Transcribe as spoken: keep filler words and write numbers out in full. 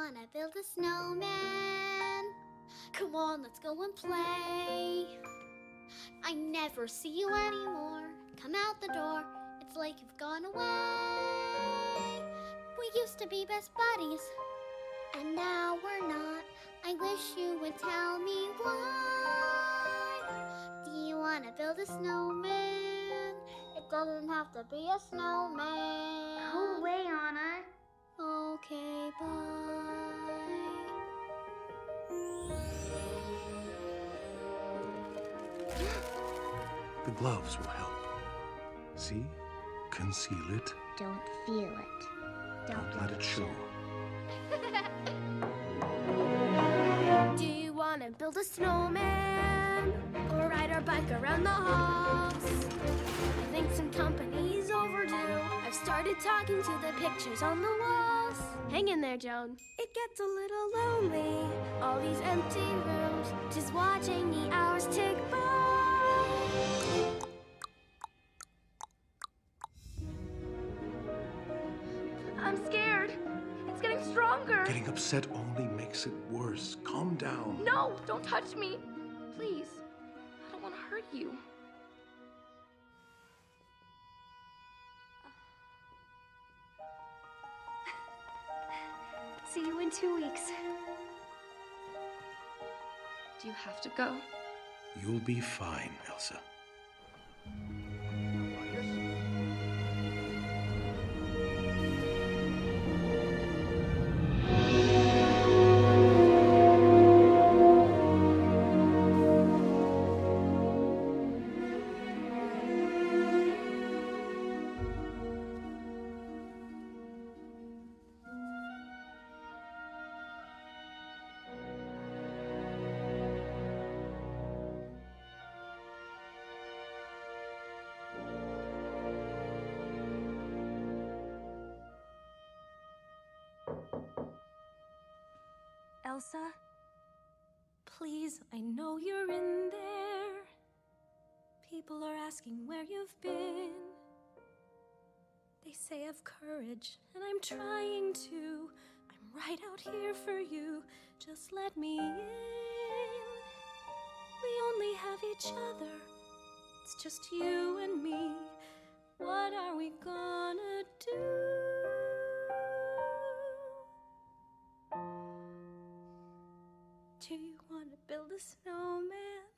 wanna build a snowman? Come on, let's go and play. I never see you anymore. Come out the door, it's like you've gone away. We used to be best buddies, and now we're not. I wish you would tell me why. Do you wanna build a snowman? It doesn't have to be a snowman. Go away, Anna. Okay, bye. The gloves will help. See? Conceal it. Don't feel it. Don't, Don't let it show. Do you want to build a snowman or ride our bike around the halls? I think some company's overdue. I've started talking to the pictures on the walls. Hang in there, Joan. It gets a little lonely, all these empty rooms, just watching the hours tick by. I'm scared. It's getting stronger. Getting upset only makes it worse. Calm down. No, don't touch me. Please. I don't want to hurt you. See you in two weeks. Do you have to go? You'll be fine, Elsa. Elsa? Please, I know you're in there. People are asking where you've been. They say have courage, and I'm trying to. I'm right out here for you. Just let me in. We only have each other. It's just you and me. What are we gonna do? Do you want to build a snowman?